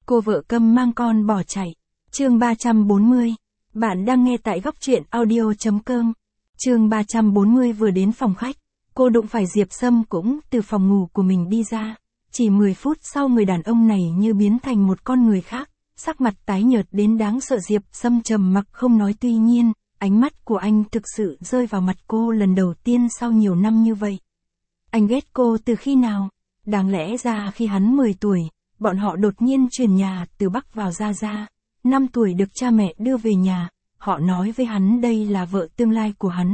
Cô vợ câm mang con bỏ chạy. Chương 340. Bạn đang nghe tại góc truyện audio.com. Chương 340 vừa đến phòng khách, cô đụng phải Diệp Sâm cũng từ phòng ngủ của mình đi ra. Chỉ 10 phút sau người đàn ông này như biến thành một con người khác, sắc mặt tái nhợt đến đáng sợ. Diệp Sâm trầm mặc không nói, tuy nhiên, ánh mắt của anh thực sự rơi vào mặt cô lần đầu tiên sau nhiều năm như vậy. Anh ghét cô từ khi nào? Đáng lẽ ra khi hắn 10 tuổi, bọn họ đột nhiên chuyển nhà từ Bắc vào Gia Gia. 5 tuổi được cha mẹ đưa về nhà, họ nói với hắn đây là vợ tương lai của hắn.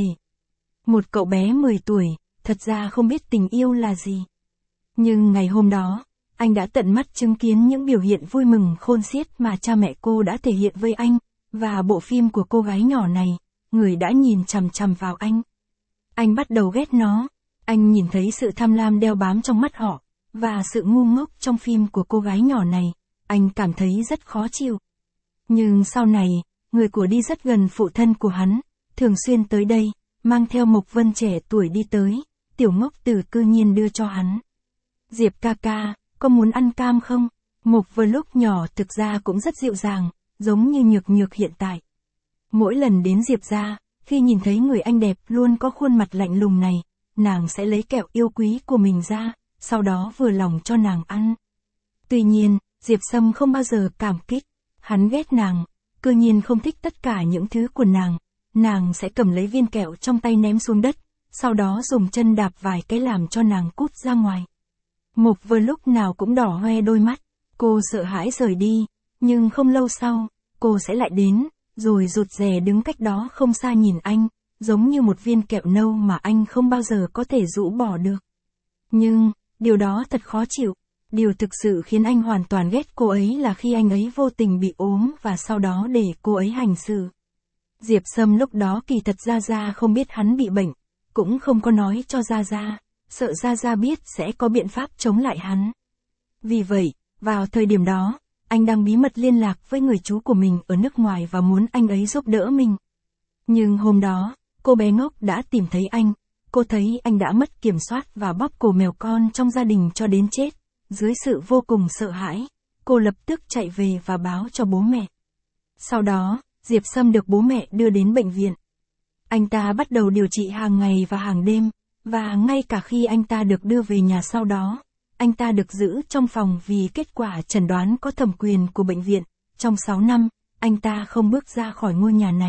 Một cậu bé 10 tuổi, thật ra không biết tình yêu là gì. Nhưng ngày hôm đó, anh đã tận mắt chứng kiến những biểu hiện vui mừng khôn xiết mà cha mẹ cô đã thể hiện với anh, và bộ phim của cô gái nhỏ này, người đã nhìn chằm chằm vào anh. Anh bắt đầu ghét nó, anh nhìn thấy sự tham lam đeo bám trong mắt họ, và sự ngu ngốc trong phim của cô gái nhỏ này, anh cảm thấy rất khó chịu. Nhưng sau này, người của đi rất gần phụ thân của hắn, thường xuyên tới đây, mang theo Mộc Vân trẻ tuổi đi tới, tiểu ngốc tử cư nhiên đưa cho hắn. Diệp ca ca, có muốn ăn cam không? Mộc Vân lúc nhỏ thực ra cũng rất dịu dàng, giống như Nhược Nhược hiện tại. Mỗi lần đến Diệp gia, khi nhìn thấy người anh đẹp luôn có khuôn mặt lạnh lùng này, nàng sẽ lấy kẹo yêu quý của mình ra, sau đó vừa lòng cho nàng ăn. Tuy nhiên, Diệp Sâm không bao giờ cảm kích, hắn ghét nàng, cư nhiên không thích tất cả những thứ của nàng sẽ cầm lấy viên kẹo trong tay ném xuống đất, sau đó dùng chân đạp vài cái làm cho nàng cút ra ngoài. Mộc Vân lúc nào cũng đỏ hoe đôi mắt, cô sợ hãi rời đi, nhưng không lâu sau, cô sẽ lại đến, rồi rụt rè đứng cách đó không xa nhìn anh, giống như một viên kẹo nâu mà anh không bao giờ có thể rũ bỏ được. Nhưng, điều đó thật khó chịu. Điều thực sự khiến anh hoàn toàn ghét cô ấy là khi anh ấy vô tình bị ốm và sau đó để cô ấy hành xử. Diệp Sâm lúc đó kỳ thật Gia Gia không biết hắn bị bệnh, cũng không có nói cho Gia Gia, sợ Gia Gia biết sẽ có biện pháp chống lại hắn. Vì vậy, vào thời điểm đó, anh đang bí mật liên lạc với người chú của mình ở nước ngoài và muốn anh ấy giúp đỡ mình. Nhưng hôm đó, cô bé ngốc đã tìm thấy anh, cô thấy anh đã mất kiểm soát và bóp cổ mèo con trong gia đình cho đến chết. Dưới sự vô cùng sợ hãi, cô lập tức chạy về và báo cho bố mẹ. Sau đó, Diệp Sâm được bố mẹ đưa đến bệnh viện. Anh ta bắt đầu điều trị hàng ngày và hàng đêm, và ngay cả khi anh ta được đưa về nhà sau đó, anh ta được giữ trong phòng vì kết quả chẩn đoán có thẩm quyền của bệnh viện. Trong 6 năm, anh ta không bước ra khỏi ngôi nhà này.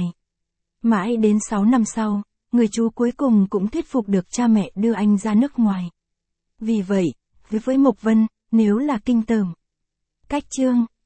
Mãi đến 6 năm sau, người chú cuối cùng cũng thuyết phục được cha mẹ đưa anh ra nước ngoài. Vì vậy, với Mộc Vân, nếu là kinh tởm. Cách chương